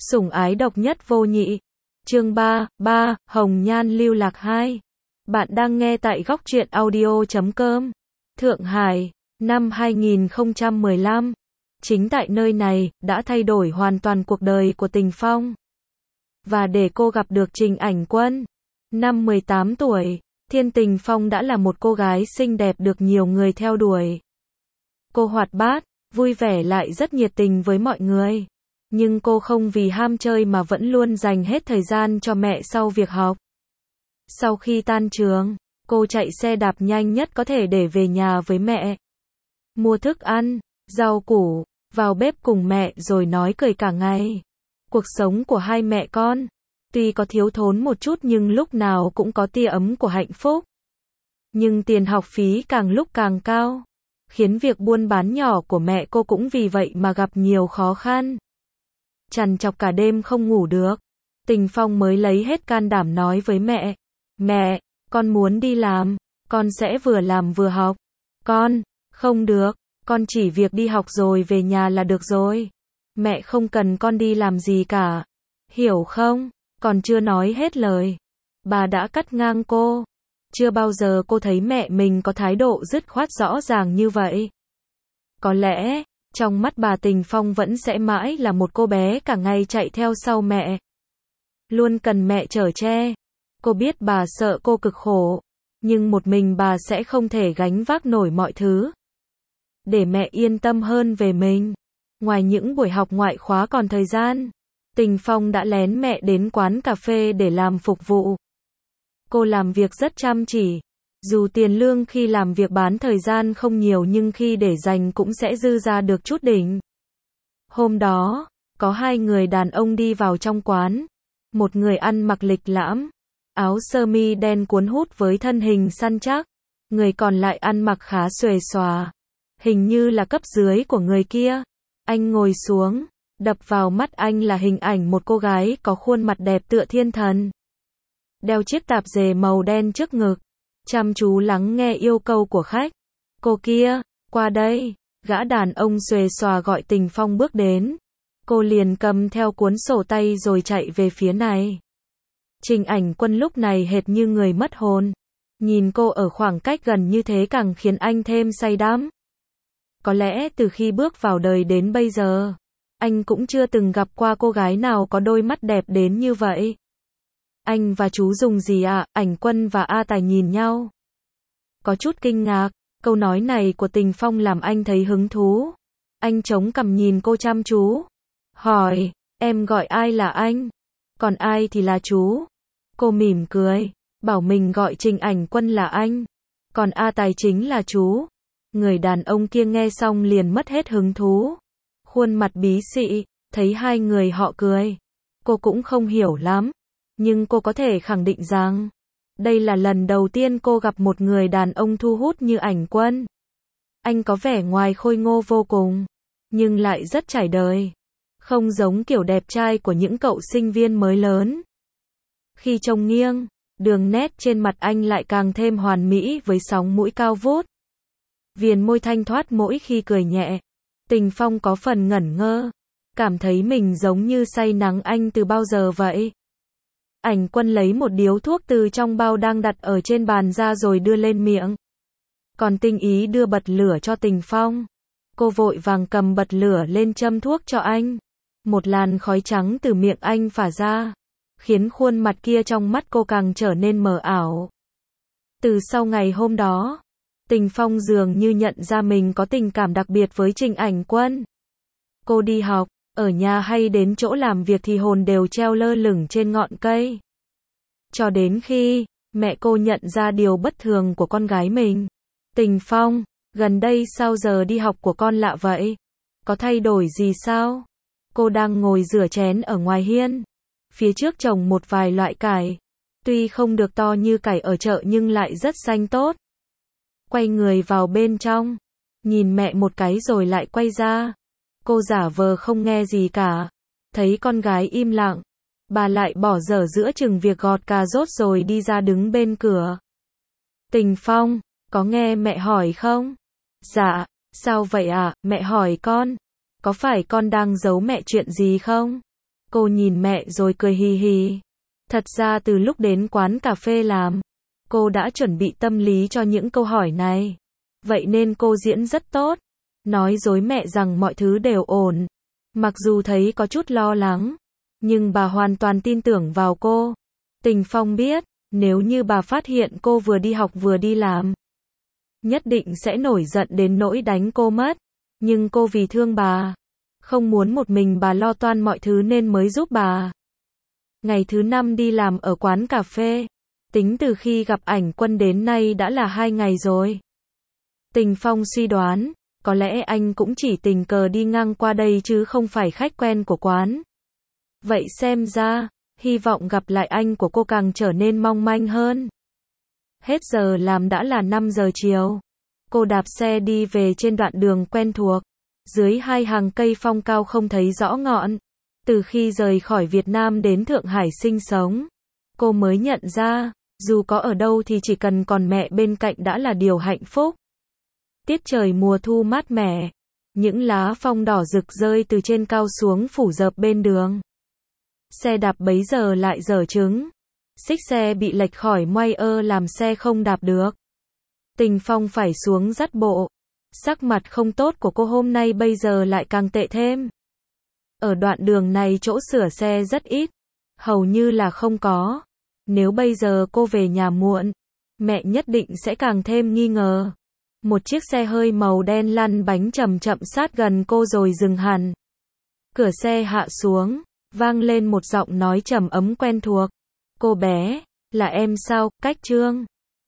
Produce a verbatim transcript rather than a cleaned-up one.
Sủng ái độc nhất vô nhị. Chương ba, ba, Hồng Nhan lưu lạc hai. Bạn đang nghe tại góc truyện audio chấm com. Thượng Hải, năm hai nghìn không trăm mười lăm. Chính tại nơi này, đã thay đổi hoàn toàn cuộc đời của Tình Phong. Và để cô gặp được Trình Ảnh Quân. Năm mười tám tuổi, Thiên Tình Phong đã là một cô gái xinh đẹp được nhiều người theo đuổi. Cô hoạt bát, vui vẻ lại rất nhiệt tình với mọi người. Nhưng cô không vì ham chơi mà vẫn luôn dành hết thời gian cho mẹ sau việc học. Sau khi tan trường, cô chạy xe đạp nhanh nhất có thể để về nhà với mẹ. Mua thức ăn, rau củ, vào bếp cùng mẹ rồi nói cười cả ngày. Cuộc sống của hai mẹ con, tuy có thiếu thốn một chút nhưng lúc nào cũng có tia ấm của hạnh phúc. Nhưng tiền học phí càng lúc càng cao, khiến việc buôn bán nhỏ của mẹ cô cũng vì vậy mà gặp nhiều khó khăn. Trằn trọc cả đêm không ngủ được, Tình Phong mới lấy hết can đảm nói với mẹ. Mẹ, con muốn đi làm, con sẽ vừa làm vừa học. Con, không được, con chỉ việc đi học rồi về nhà là được rồi. Mẹ không cần con đi làm gì cả. Hiểu không? Còn chưa nói hết lời, bà đã cắt ngang cô. Chưa bao giờ cô thấy mẹ mình có thái độ dứt khoát rõ ràng như vậy. Có lẽ, trong mắt bà Tình Phong vẫn sẽ mãi là một cô bé cả ngày chạy theo sau mẹ. Luôn cần mẹ chở che. Cô biết bà sợ cô cực khổ, nhưng một mình bà sẽ không thể gánh vác nổi mọi thứ. Để mẹ yên tâm hơn về mình. Ngoài những buổi học ngoại khóa còn thời gian, Tình Phong đã lén mẹ đến quán cà phê để làm phục vụ. Cô làm việc rất chăm chỉ. Dù tiền lương khi làm việc bán thời gian không nhiều nhưng khi để dành cũng sẽ dư ra được chút đỉnh. Hôm đó, có hai người đàn ông đi vào trong quán. Một người ăn mặc lịch lãm, áo sơ mi đen cuốn hút với thân hình săn chắc. Người còn lại ăn mặc khá xuề xòa, hình như là cấp dưới của người kia. Anh ngồi xuống, đập vào mắt anh là hình ảnh một cô gái có khuôn mặt đẹp tựa thiên thần. Đeo chiếc tạp dề màu đen trước ngực, chăm chú lắng nghe yêu cầu của khách. Cô kia, qua đây. Gã đàn ông xuề xòa gọi Tình Phong bước đến. Cô liền cầm theo cuốn sổ tay rồi chạy về phía này. Trình Ảnh Quân lúc này hệt như người mất hồn. Nhìn cô ở khoảng cách gần như thế càng khiến anh thêm say đắm. Có lẽ từ khi bước vào đời đến bây giờ, anh cũng chưa từng gặp qua cô gái nào có đôi mắt đẹp đến như vậy. Anh và chú dùng gì ạ? À? Ảnh Quân và A Tài nhìn nhau. Có chút kinh ngạc, câu nói này của Tình Phong làm anh thấy hứng thú. Anh chống cằm nhìn cô chăm chú. Hỏi, em gọi ai là anh? Còn ai thì là chú? Cô mỉm cười, bảo mình gọi Trình Ảnh Quân là anh. Còn A Tài chính là chú. Người đàn ông kia nghe xong liền mất hết hứng thú. Khuôn mặt bí xị, thấy hai người họ cười. Cô cũng không hiểu lắm. Nhưng cô có thể khẳng định rằng, đây là lần đầu tiên cô gặp một người đàn ông thu hút như Ảnh Quân. Anh có vẻ ngoài khôi ngô vô cùng, nhưng lại rất trải đời. Không giống kiểu đẹp trai của những cậu sinh viên mới lớn. Khi trông nghiêng, đường nét trên mặt anh lại càng thêm hoàn mỹ với sóng mũi cao vút. Viền môi thanh thoát mỗi khi cười nhẹ. Tình Phong có phần ngẩn ngơ, cảm thấy mình giống như say nắng anh từ bao giờ vậy. Ảnh Quân lấy một điếu thuốc từ trong bao đang đặt ở trên bàn ra rồi đưa lên miệng. Còn Tinh Ý đưa bật lửa cho Tình Phong. Cô vội vàng cầm bật lửa lên châm thuốc cho anh. Một làn khói trắng từ miệng anh phả ra, khiến khuôn mặt kia trong mắt cô càng trở nên mờ ảo. Từ sau ngày hôm đó, Tình Phong dường như nhận ra mình có tình cảm đặc biệt với Trình Ảnh Quân. Cô đi học, ở nhà hay đến chỗ làm việc thì hồn đều treo lơ lửng trên ngọn cây. Cho đến khi, mẹ cô nhận ra điều bất thường của con gái mình. Tình Phong, gần đây sao giờ đi học của con lạ vậy? Có thay đổi gì sao? Cô đang ngồi rửa chén ở ngoài hiên. Phía trước trồng một vài loại cải. Tuy không được to như cải ở chợ nhưng lại rất xanh tốt. Quay người vào bên trong, nhìn mẹ một cái rồi lại quay ra. Cô giả vờ không nghe gì cả. Thấy con gái im lặng, bà lại bỏ dở giữa chừng việc gọt cà rốt rồi đi ra đứng bên cửa. Tình Phong, có nghe mẹ hỏi không? Dạ, sao vậy ạ? À? Mẹ hỏi con. Có phải con đang giấu mẹ chuyện gì không? Cô nhìn mẹ rồi cười hì hì. Thật ra từ lúc đến quán cà phê làm, cô đã chuẩn bị tâm lý cho những câu hỏi này. Vậy nên cô diễn rất tốt. Nói dối mẹ rằng mọi thứ đều ổn. Mặc dù thấy có chút lo lắng, nhưng bà hoàn toàn tin tưởng vào cô. Tình Phong biết, nếu như bà phát hiện cô vừa đi học vừa đi làm, nhất định sẽ nổi giận đến nỗi đánh cô mất. Nhưng cô vì thương bà, không muốn một mình bà lo toan mọi thứ nên mới giúp bà. Ngày thứ năm đi làm ở quán cà phê, tính từ khi gặp Ảnh Quân đến nay đã là hai ngày rồi. Tình Phong suy đoán, có lẽ anh cũng chỉ tình cờ đi ngang qua đây chứ không phải khách quen của quán. Vậy xem ra, hy vọng gặp lại anh của cô càng trở nên mong manh hơn. Hết giờ làm đã là năm giờ chiều. Cô đạp xe đi về trên đoạn đường quen thuộc. Dưới hai hàng cây phong cao không thấy rõ ngọn. Từ khi rời khỏi Việt Nam đến Thượng Hải sinh sống, cô mới nhận ra, dù có ở đâu thì chỉ cần còn mẹ bên cạnh đã là điều hạnh phúc. Tiết trời mùa thu mát mẻ, những lá phong đỏ rực rơi từ trên cao xuống phủ rợp bên đường. Xe đạp bấy giờ lại dở trứng. Xích xe bị lệch khỏi moay ơ làm xe không đạp được. Tình Phong phải xuống dắt bộ. Sắc mặt không tốt của cô hôm nay bây giờ lại càng tệ thêm. Ở đoạn đường này chỗ sửa xe rất ít, hầu như là không có. Nếu bây giờ cô về nhà muộn, mẹ nhất định sẽ càng thêm nghi ngờ. Một chiếc xe hơi màu đen lăn bánh chậm chậm sát gần cô rồi dừng hẳn. Cửa xe hạ xuống, vang lên một giọng nói trầm ấm quen thuộc. Cô bé, là em sao, Cách Trương?